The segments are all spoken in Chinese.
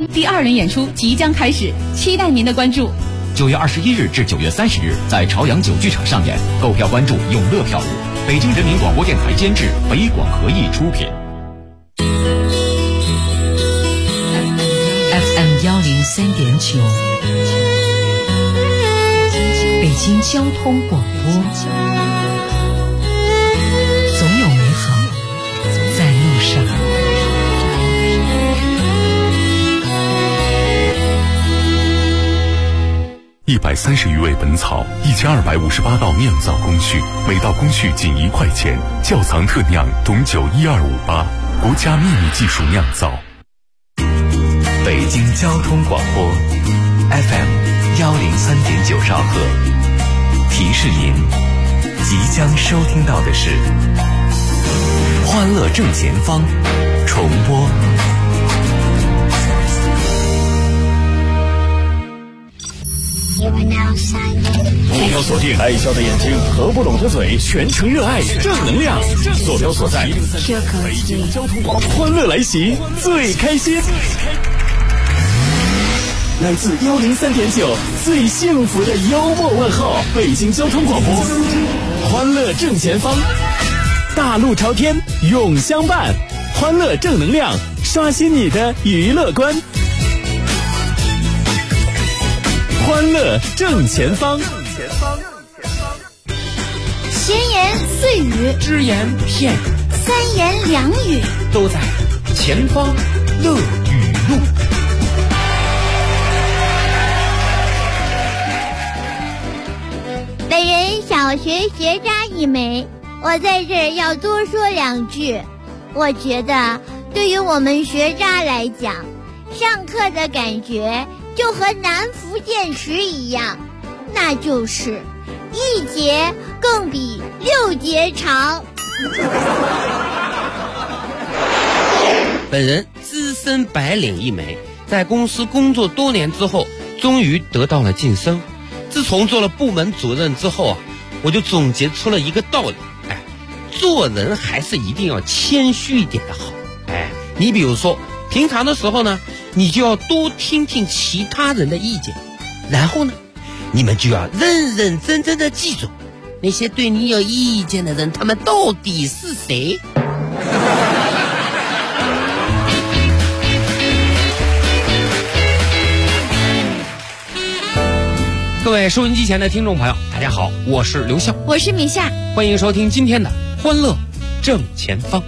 第2轮演出即将开始，期待您的关注。 9月21日至9月30日，在朝阳9剧场上演，购票关注永乐票务。北京人民广播电台监制，北广合艺出品。 FM 103.9，北京交通广播。总有美好在路上。 130余味本草，1258道酿造工序，每道工序仅1块钱。窖藏特酿董酒12588，国家秘密技术酿造。 北京交通广播 FM 103.9兆赫，提示您即将收听到的是《欢乐正前方》重播。 目标锁定爱笑的眼睛，合不拢的嘴，全程热爱正能量。坐标所在北京交通广播，欢乐来袭，最开心。来自103.9最幸福的幽默问候，北京交通广播，欢乐正前方，大路朝天永相伴，欢乐正能量，刷新你的娱乐观。欢乐正前方， 闲言碎语， 只言片语， 三言两语， 都在前方乐语录。 本人小学学渣一枚，我在这儿要多说2句。我觉得对于我们学渣来讲，上课的感觉就和南福剑池一样，那就是1节更比6节长。 本人资深白领一枚，在公司工作多年之后，终于得到了晋升。自从做了部门主任之后啊，我就总结出了一个道理，做人还是一定要谦虚一点的好。你比如说平常的时候呢，你就要多听听其他人的意见，然后呢，你们就要认认真真的记住那些对你有意见的人，他们到底是谁。各位收音机前的听众朋友，大家好，我是刘笑， 我是米夏， 欢迎收听今天的欢乐正前方。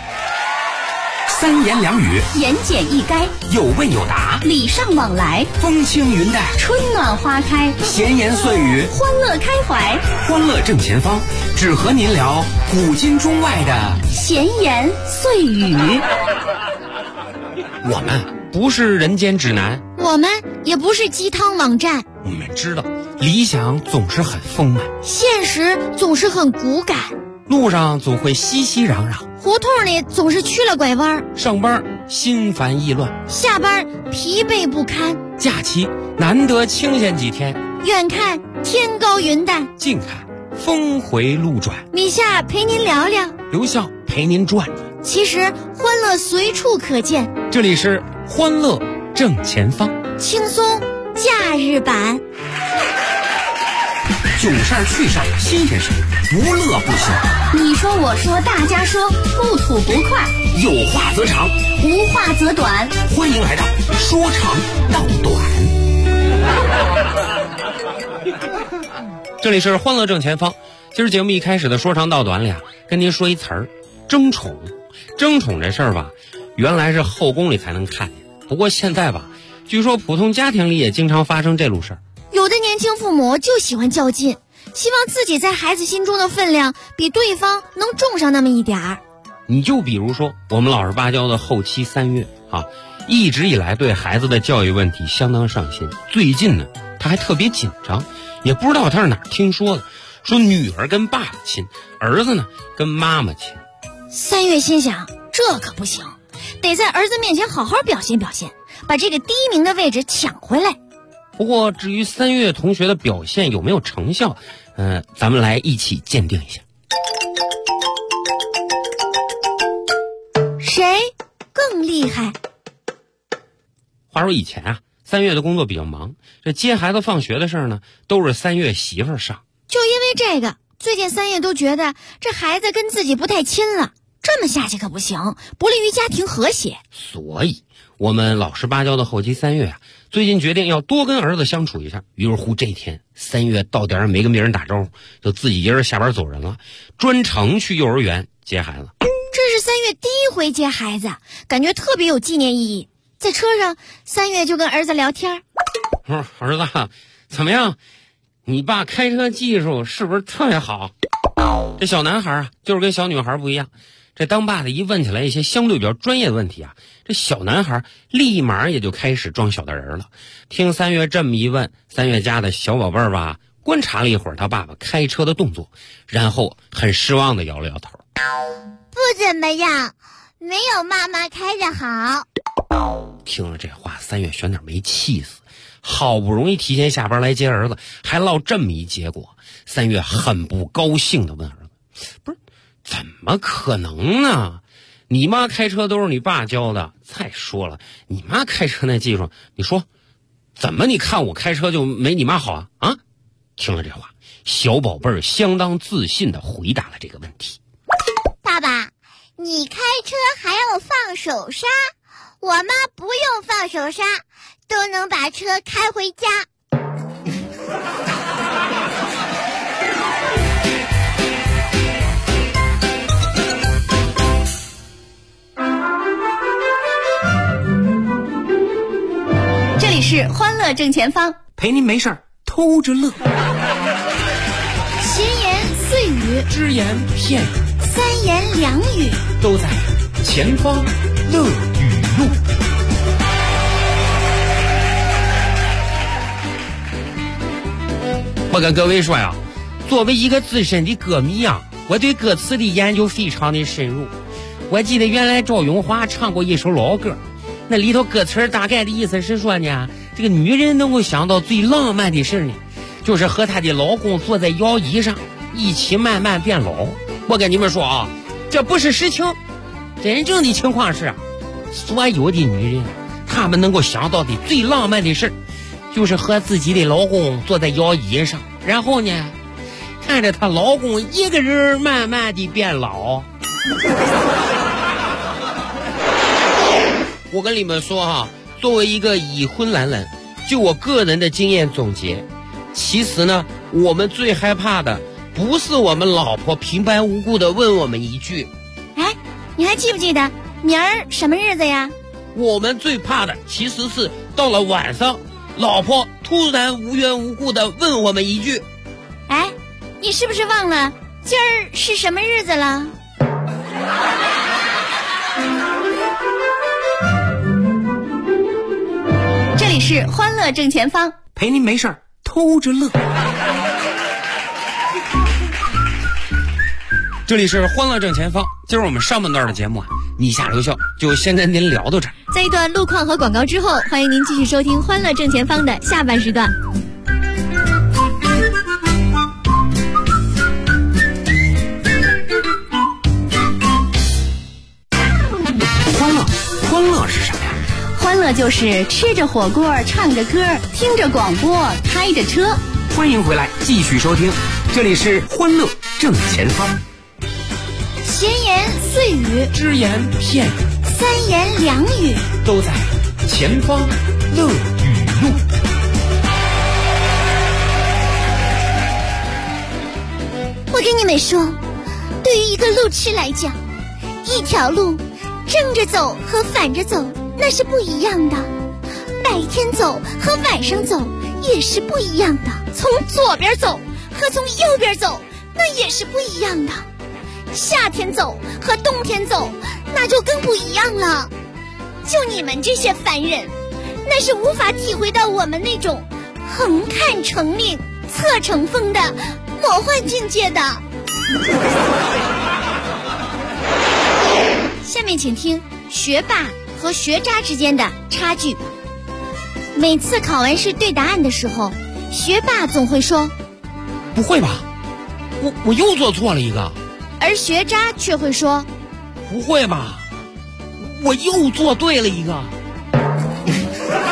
三言两语， 言简意赅， 有问有答， 礼尚往来， 风轻云淡， 春暖花开， 闲言碎语， 欢乐开怀。 欢乐正前方，只和您聊古今中外的闲言碎语。 我们不是人间指南， 我们也不是鸡汤网站， 我们知道理想总是很丰满， 现实总是很骨感， 路上总会熙熙攘攘， 胡同里总是曲了拐弯， 上班心烦意乱， 下班疲惫不堪， 假期难得清闲几天， 远看天高云淡， 近看峰回路转。 米夏陪您聊聊， 刘笑陪您转转。 其实欢乐随处可见， 这里是欢乐正前方， 轻松假日版。 囧事儿趣事儿新鲜事儿，不乐不行。 你说我说大家说，不吐不快， 有话则长， 无话则短。 欢迎来到说长道短。 这里是欢乐正前方。今儿节目一开始的说长道短里跟您说一词儿，争宠。争宠这事儿吧，原来是后宫里才能看见，不过现在吧，据说普通家庭里也经常发生这路事儿。 有的年轻父母就喜欢较劲，希望自己在孩子心中的分量比对方能重上那么一点儿。 你就比如说我们老实巴交的后期3月一直以来对孩子的教育问题相当上心。最近呢，他还特别紧张，也不知道他是哪儿听说的，说女儿跟爸爸亲，儿子呢跟妈妈亲。 3月心想，这可不行，得在儿子面前好好表现表现，把这个第1名的位置抢回来。 不过至于3月同学的表现有没有成效，咱们来一起鉴定一下。 谁更厉害？ 话说以前啊，3月的工作比较忙，这接孩子放学的事儿呢，都是3月媳妇儿上。 就因为这个，最近3月都觉得这孩子跟自己不太亲了，这么下去可不行，不利于家庭和谐。 所以我们老实巴交的后期3月啊，最近决定要多跟儿子相处一下。于是乎这天3月到点没跟别人打招呼，就自己一人下班走人了，专程去幼儿园接孩子。 这是3月第一回接孩子，感觉特别有纪念意义。在车上，3月就跟儿子聊天。 儿子，怎么样？你爸开车技术是不是特别好？这小男孩啊，就是跟小女孩不一样。这当爸的一问起来一些相对比较专业的问题啊，这小男孩立马也就开始装小大人了。听3月这么一问，3月家的小宝贝儿吧，观察了一会儿他爸爸开车的动作，然后很失望的摇了摇头。 不怎么样，没有妈妈开的好。 听了这话，3月选点没气死。好不容易提前下班来接儿子，还落这么一结果，3月很不高兴的问儿子：“不是，怎么可能呢？你妈开车都是你爸教的。再说了，你妈开车那技术，你说怎么你看我开车就没你妈好啊？啊？”听了这话，小宝贝儿相当自信的回答了这个问题：“ 爸爸，你开车还要放手刹，我妈不用放手刹。”都能把车开回家。 这里是欢乐正前方， 陪您没事儿偷着乐。 闲言碎语， 只言片语， 三言两语， 都在前方乐语录。我跟各位说呀，作为一个资深的歌迷啊，我对歌词的研究非常的深入。我记得原来赵咏华唱过一首老歌，那里头歌词大概的意思是说呢，这个女人能够想到最浪漫的事呢，就是和她的老公坐在摇椅上，一起慢慢变老。我跟你们说啊，这不是实情，真正的情况是啊，所有的女人，她们能够想到的最浪漫的事就是和自己的老公坐在摇椅上，然后呢，看着她老公一个人慢慢的变老。我跟你们说哈，作为一个已婚男人，就我个人的经验总结，其实呢，我们最害怕的不是我们老婆平白无故的问我们一句：“ 哎，你还记不记得明儿什么日子呀？” 我们最怕的其实是到了晚上，老婆突然无缘无故的问我们一句：“ 哎，你是不是忘了今儿是什么日子了？” 这里是欢乐正前方， 陪您没事儿偷着乐。 这里是欢乐正前方，今儿我们上半段的节目啊，你下留校就先跟您聊到这儿。 在一段路况和广告之后，欢迎您继续收听欢乐正前方的下半时段。 欢乐是什么呀？ 欢乐就是吃着火锅，唱着歌，听着广播，开着车。 欢迎回来，继续收听，这里是欢乐正前方。 闲言碎语， 只言片语， 三言两语， 都在前方乐语录。 我跟你们说，对于一个路痴来讲，一条路正着走和反着走那是不一样的，白天走和晚上走也是不一样的，从左边走和从右边走那也是不一样的，夏天走和冬天走那就更不一样了。就你们这些凡人，那是无法体会到我们那种横看成岭侧成峰的魔幻境界的。下面请听学霸和学渣之间的差距。每次考完试对答案的时候，学霸总会说：“ 不会吧，我又做错了一个。” 而学渣却会说：“ 不会吧，我又做对了一个。”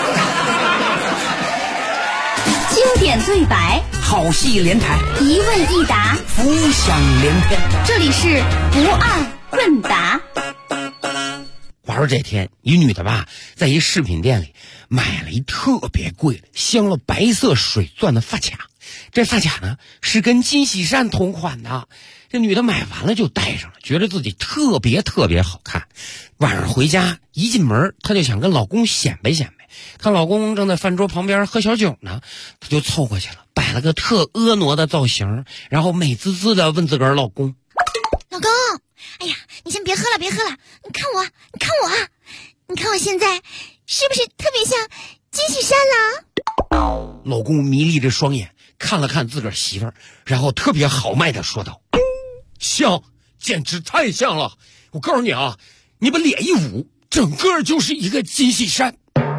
典对白， 好戏连台， 一问一答， 浮想联翩。 这里是不二问答。 话说这天，一女的吧，在一饰品店里买了一特别贵的镶了白色水钻的发卡。这发卡呢是跟金喜善同款的。这女的买完了就戴上了，觉得自己特别好看。晚上回家一进门，她就想跟老公显摆显摆。她老公正在饭桌旁边喝小酒呢，她就凑过去了，摆了个特婀娜的造型，然后美滋滋的问自个儿老公： 老公，哎呀，你先别喝了，你看我，你看我现在是不是特别像金喜善了？ 老公迷离着双眼看了看自个儿媳妇儿，然后特别豪迈的说道：像，简直太像了！我告诉你啊，你把脸一捂，整个就是一个金喜善。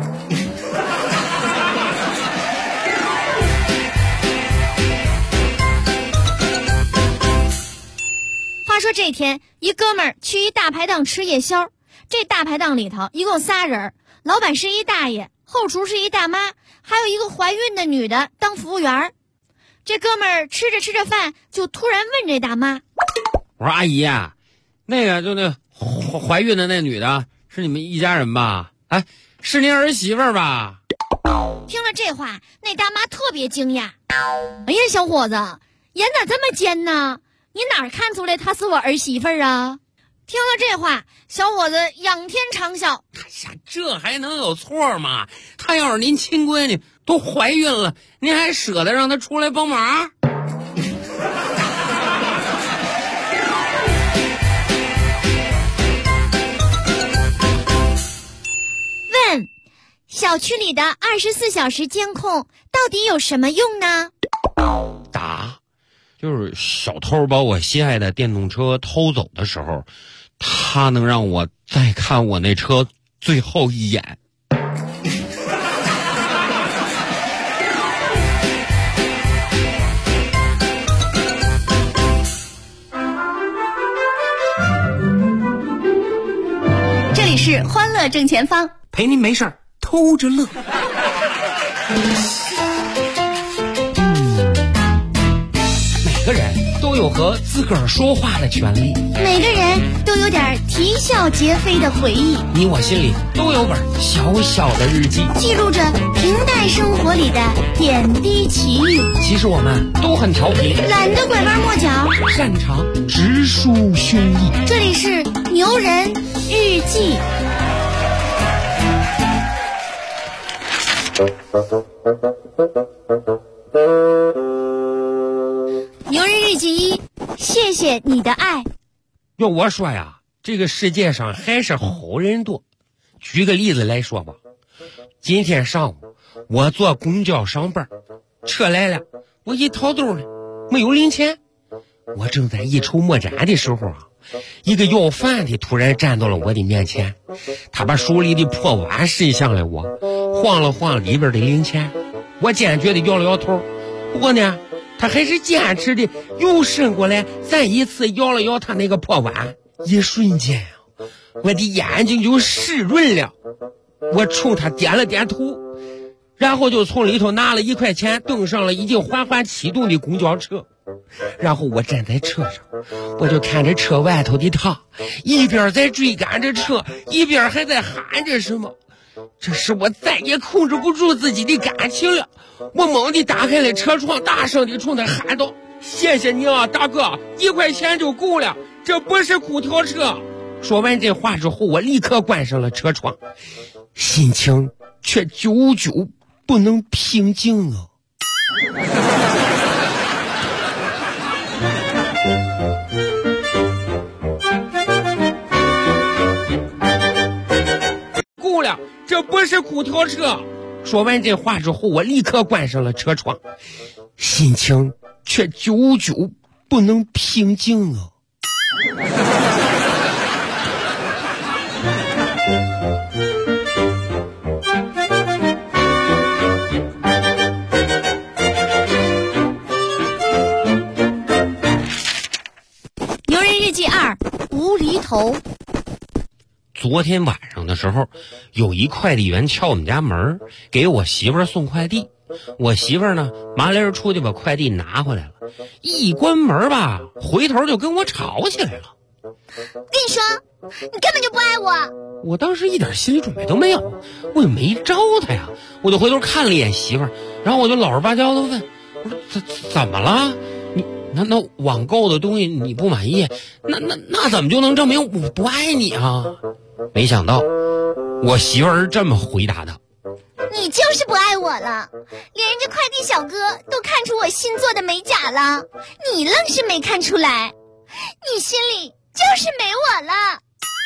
话说这天，一哥们儿去一大排档吃夜宵，这大排档里头一共仨人，老板是一大爷，后厨是一大妈，还有一个怀孕的女的当服务员。这哥们儿吃着饭，就突然问这大妈： 我说阿姨啊，那个就那怀孕的那女的是你们一家人吧？哎，是您儿媳妇儿吧？ 听了这话，那大妈特别惊讶。哎呀，小伙子，眼咋这么尖呢？你哪儿看出来她是我儿媳妇儿啊？听了这话，小伙子仰天长啸： 哎呀，这还能有错吗？她要是您亲闺女，都怀孕了，您还舍得让她出来帮忙？ 问：小区里的24小时监控到底有什么用呢？ 答：就是小偷把我心爱的电动车偷走的时候，他能让我再看我那车最后一眼。 这里是欢乐正前方， 陪您没事儿偷着乐。 每个人都有和自个儿说话的权利， 每个人都有点啼笑皆非的回忆， 你我心里都有本小小的日记， 记录着平淡生活里的点滴奇遇。 其实我们都很调皮， 懒得拐弯抹角， 擅长直抒胸臆。 这里是牛人日记。牛人日记1，谢谢你的爱。 要我说呀，这个世界上还是好人多。举个例子来说吧，今天上午我坐公交上班，车来了，我一掏兜里没有零钱，我正在一筹莫展的时候啊，一个要饭的突然站到了我的面前，他把手里的破碗伸向了我，晃了晃里边的零钱，我坚决的摇了摇头，不过呢他还是坚持的又伸过来再一次摇了摇他那个破碗。一瞬间我的眼睛就湿润了，我冲他点了点头，然后就从里头拿了1块钱登上了已经缓缓启动的公交车。然后我站在车上，我就看着车外头的他，一边在追赶着车，一边还在喊着什么。这时我再也控制不住自己的感情了，我猛地打开了车窗，大声地冲他喊道：谢谢你啊大哥，1块钱就够了，这不是空调车。说完这话之后，我立刻关上了车窗，心情却久久不能平静啊。够了，这不是空调车。说完这话之后，我立刻关上了车窗，心情却久久不能平静啊。 牛人日记2，无厘头。 昨天晚上的时候，有一快递员敲我们家门，给我媳妇儿送快递。 我媳妇儿呢麻利儿出去把快递拿回来了，一关门吧，回头就跟我吵起来了。 跟你说，你根本就不爱我。 我当时一点心理准备都没有，我也没招他呀，我就回头看了一眼媳妇儿，然后我就老实巴交的问，我说怎么了？你难道网购的东西你不满意？那怎么就能证明我不爱你啊？没想到我媳妇儿是这么回答的： 你就是不爱我了，连人家快递小哥都看出我新做的美甲了，你愣是没看出来，你心里就是没我了。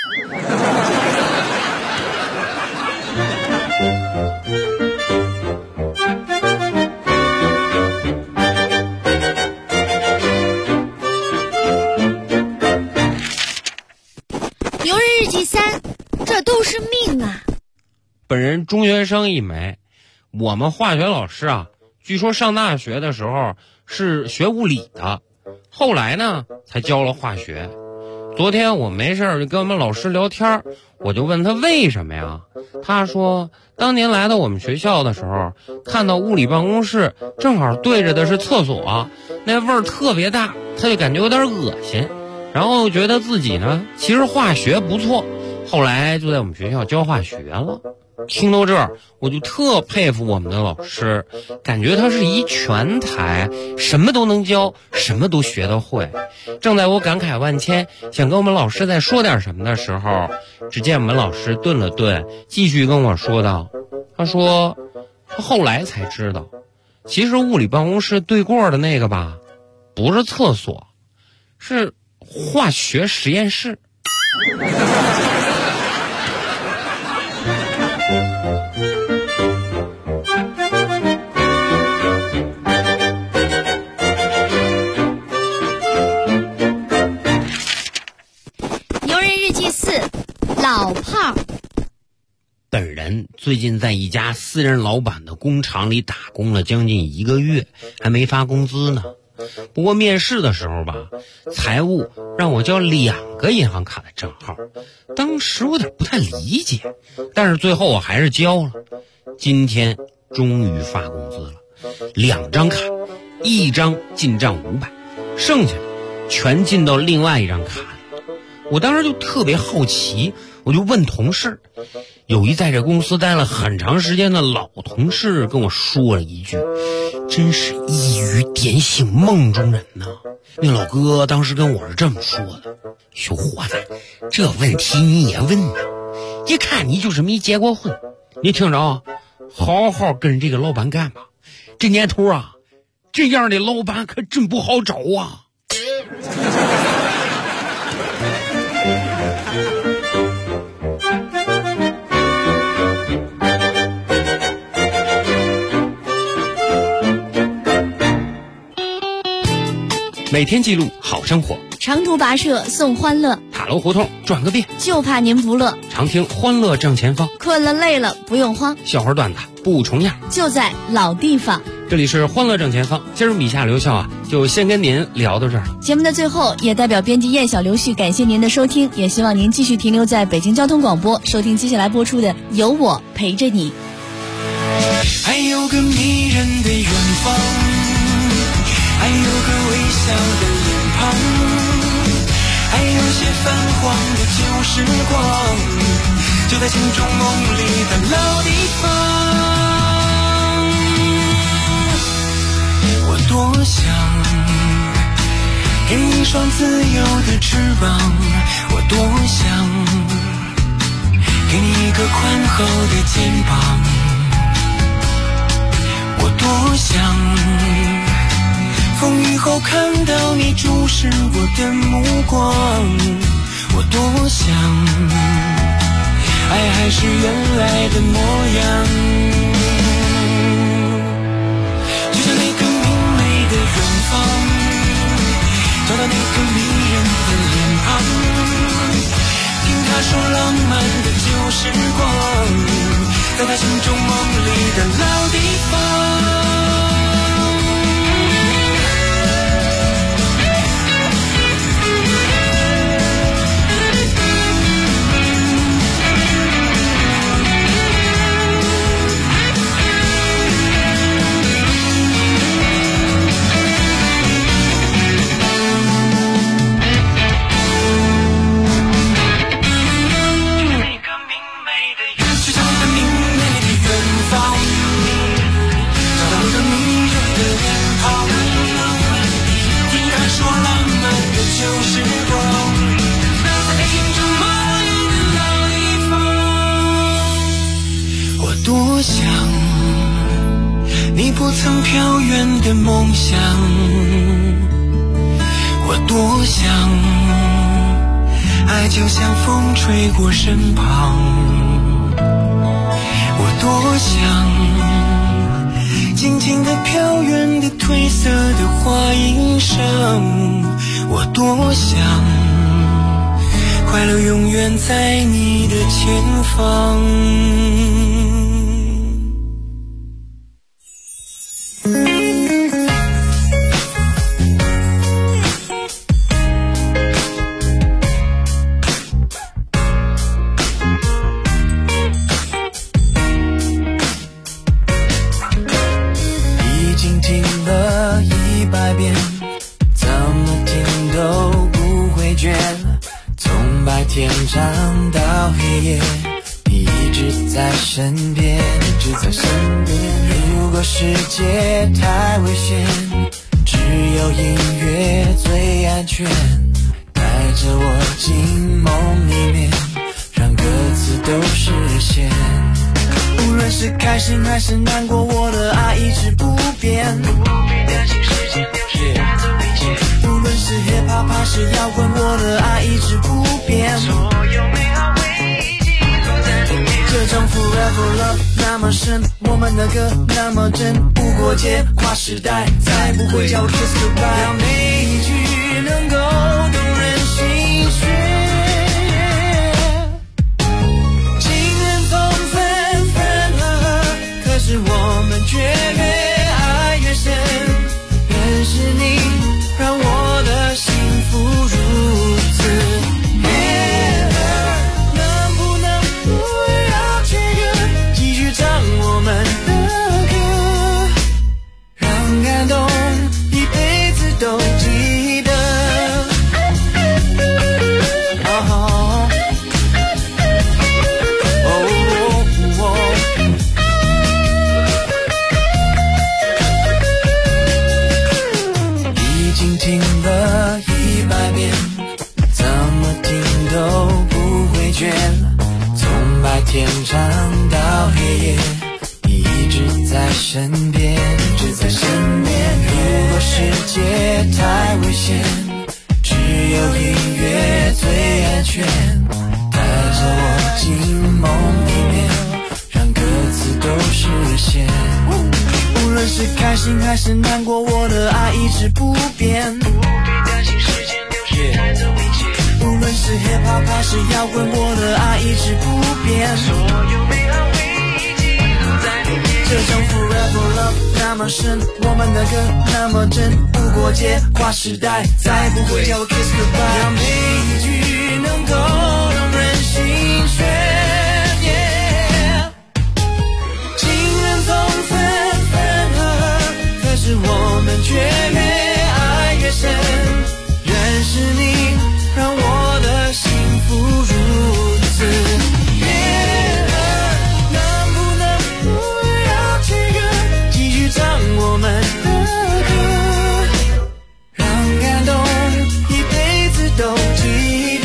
牛人日记3，这都是命啊！ 本人中学生一枚，我们化学老师啊，据说上大学的时候是学物理的，后来呢才教了化学。昨天我没事就跟我们老师聊天，我就问他为什么呀？他说当年来到我们学校的时候，看到物理办公室正好对着的是厕所，那味儿特别大，他就感觉有点恶心，然后觉得自己呢其实化学不错，后来就在我们学校教化学了。听到这儿，我就特佩服我们的老师，感觉他是一全才，什么都能教，什么都学得会。正在我感慨万千，想跟我们老师再说点什么的时候，只见我们老师顿了顿，继续跟我说道，他说他后来才知道，其实物理办公室对过的那个吧，不是厕所，是化学实验室。 老炮。 本人最近在一家私人老板的工厂里打工了将近1个月，还没发工资呢。不过面试的时候吧，财务让我交2个银行卡的账号，当时我有点不太理解，但是最后我还是交了。今天终于发工资了，2张卡，1张进账500，剩下的全进到另外1张卡里。我当时就特别好奇，我就问同事，有一在这公司待了很长时间的老同事跟我说了一句，真是一语点醒梦中人呐。那老哥当时跟我是这么说的，小伙子，这问题你也问呢，一看你就是没结过婚，你听着，好好跟这个老板干吧，这年头啊，这样的老板可真不好找啊。每天记录好生活， 长途跋涉送欢乐， 塔楼胡同转个遍， 就怕您不乐。 常听欢乐正前方， 困了累了不用慌， 笑话段子不重样， 就在老地方。 这里是欢乐正前方，今儿以下留校啊，就先跟您聊到这儿了。 节目的最后，也代表编辑燕小刘旭感谢您的收听，也希望您继续停留在北京交通广播，收听接下来播出的《有我陪着你》。 还有个迷人的远方，还有个微笑的脸庞，还有些泛黄的旧时光，就在心中梦里的老地方。我多想给你一双自由的翅膀，我多想给你一个宽厚的肩膀，我多想风雨后看到你注视我的目光，我多想爱还是原来的模样，就像那个明媚的远方，找到那个迷人的脸庞，听他说浪漫的旧时光，在他心中梦里的老地方。 不曾飘远的梦想，我多想爱就像风吹过身旁，我多想静静地飘远的褪色的花音声，我多想快乐永远在你的前方。已经听了100遍，怎么听都不会倦，从白天长到黑夜，你一直在身边，一直在身边。如果世界太危险，只有音乐最安全，带着我进梦里面，让歌词都实现。无论是开心还是难过，我的爱一直不变，不必担心时间流逝带走一切。无论是 hip hop 还是摇滚，我的爱一直不变，所有美好回忆记录在里面。这种 forever love 那么深，我们的歌那么真，不过界跨时代，再不会叫 kiss goodbye。让每一句能够动人心弦，情人总分分合合，可是我们却越爱越深。认识你让我的幸福如此悦耳，能不能不要切割，继续唱我们的歌，让感动一辈子都记得。已经听了100遍，怎么听都不会倦，从白天长到黑夜，你一直在身边，一直在身边。如果世界太危险，只有音乐最安全，带着我进梦里面，让歌词都实现。无论是开心还是难过，我的爱一直不变，不必担心时间流逝带走一切。无论是 hip hop 还是摇滚，我的爱一直不变，所有美好回忆记录在里面。这种 forever love 那么深，我们的歌那么真，不过界跨时代，再不会叫我 kiss goodbye。让每一句能够动人心弦，情人总分分合合，可是我们却越爱越深。认识你让我的幸福如此悦耳，能不能不要切割，继续唱我们的歌，让感动一辈子都记得。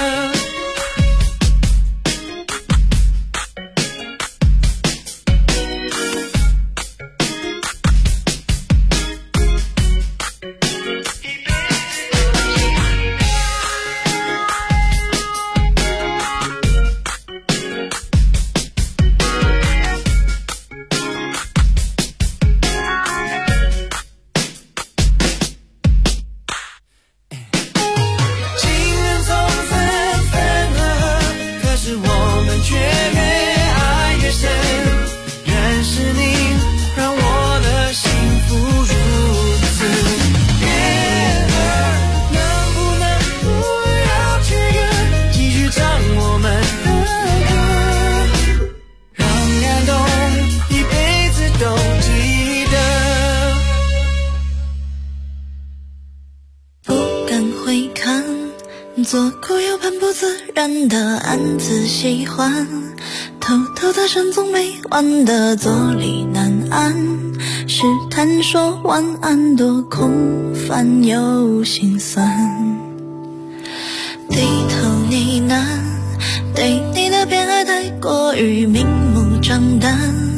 做过又很不自然的暗自喜欢，偷偷的深总没完的坐立难安，试探说晚安多空泛又心酸，低头呢喃，对你的偏爱太过于明目张胆，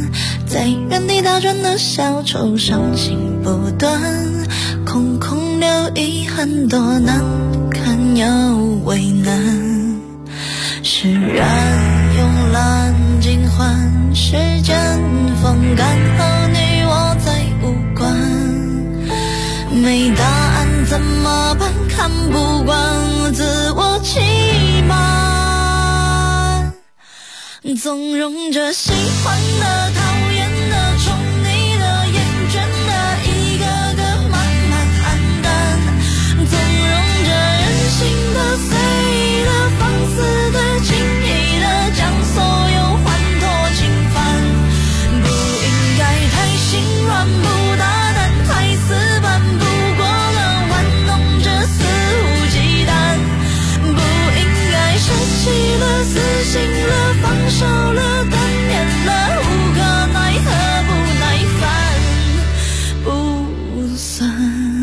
在原地打转的小丑，伤心不断，空空留遗憾，多难堪又为难。释然用蓝尽换时间风干，和你我再无关。没答案怎么办？看不惯自我欺瞒，纵容着喜欢的、讨厌的、宠你的、厌倦的，一个个慢慢黯淡，纵容着任性的、随的、放肆的、轻易的，将所有欢脱侵犯。不应该太心软，不大胆，太死板，不过了玩弄着肆无忌惮。不应该舍弃了、死心了、放手了、断念了，无可奈何，不耐烦，不算。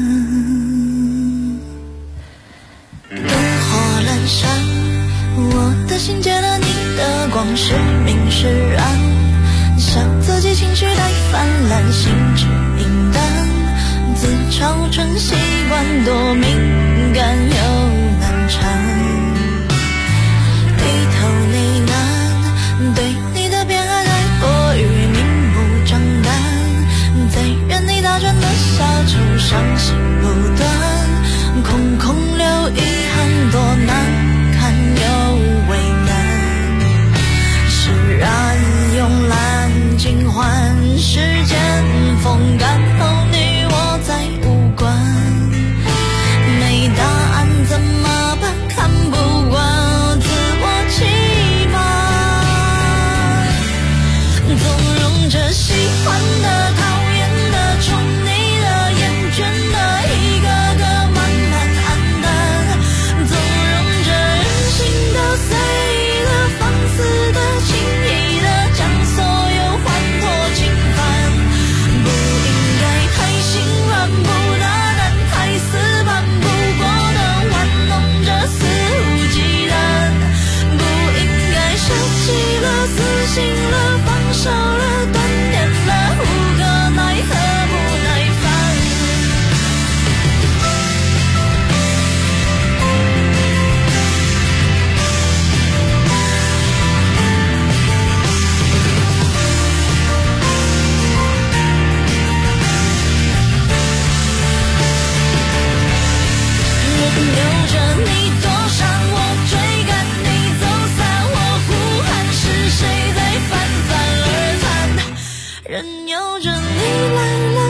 灯火阑珊，我的心借了你的光，是明是暗，笑自己情绪太泛滥，心智明淡，自嘲成习惯，多敏感又难缠。低头呢喃，对你的偏爱太过于明目张胆，在原地打转的小丑，伤心不断，空空留遗憾，多难堪又为难。释然用蓝尽换时间风干，后你我再无关。没答案怎么办？看不惯自我欺瞒，纵容着喜欢的、讨厌的、宠你的、厌倦的，一个个慢慢黯淡，纵容着任性的、随的、放肆的、轻易的，将所有欢脱侵犯。不应该太心软，不大胆，太死板，不过的玩弄着肆无忌惮。不应该舍弃了、死心了、放手了、断念了，无可奈何，不耐烦。任由着你躲闪，我追赶你走散，我呼喊，是谁在泛泛而谈？任由着你来了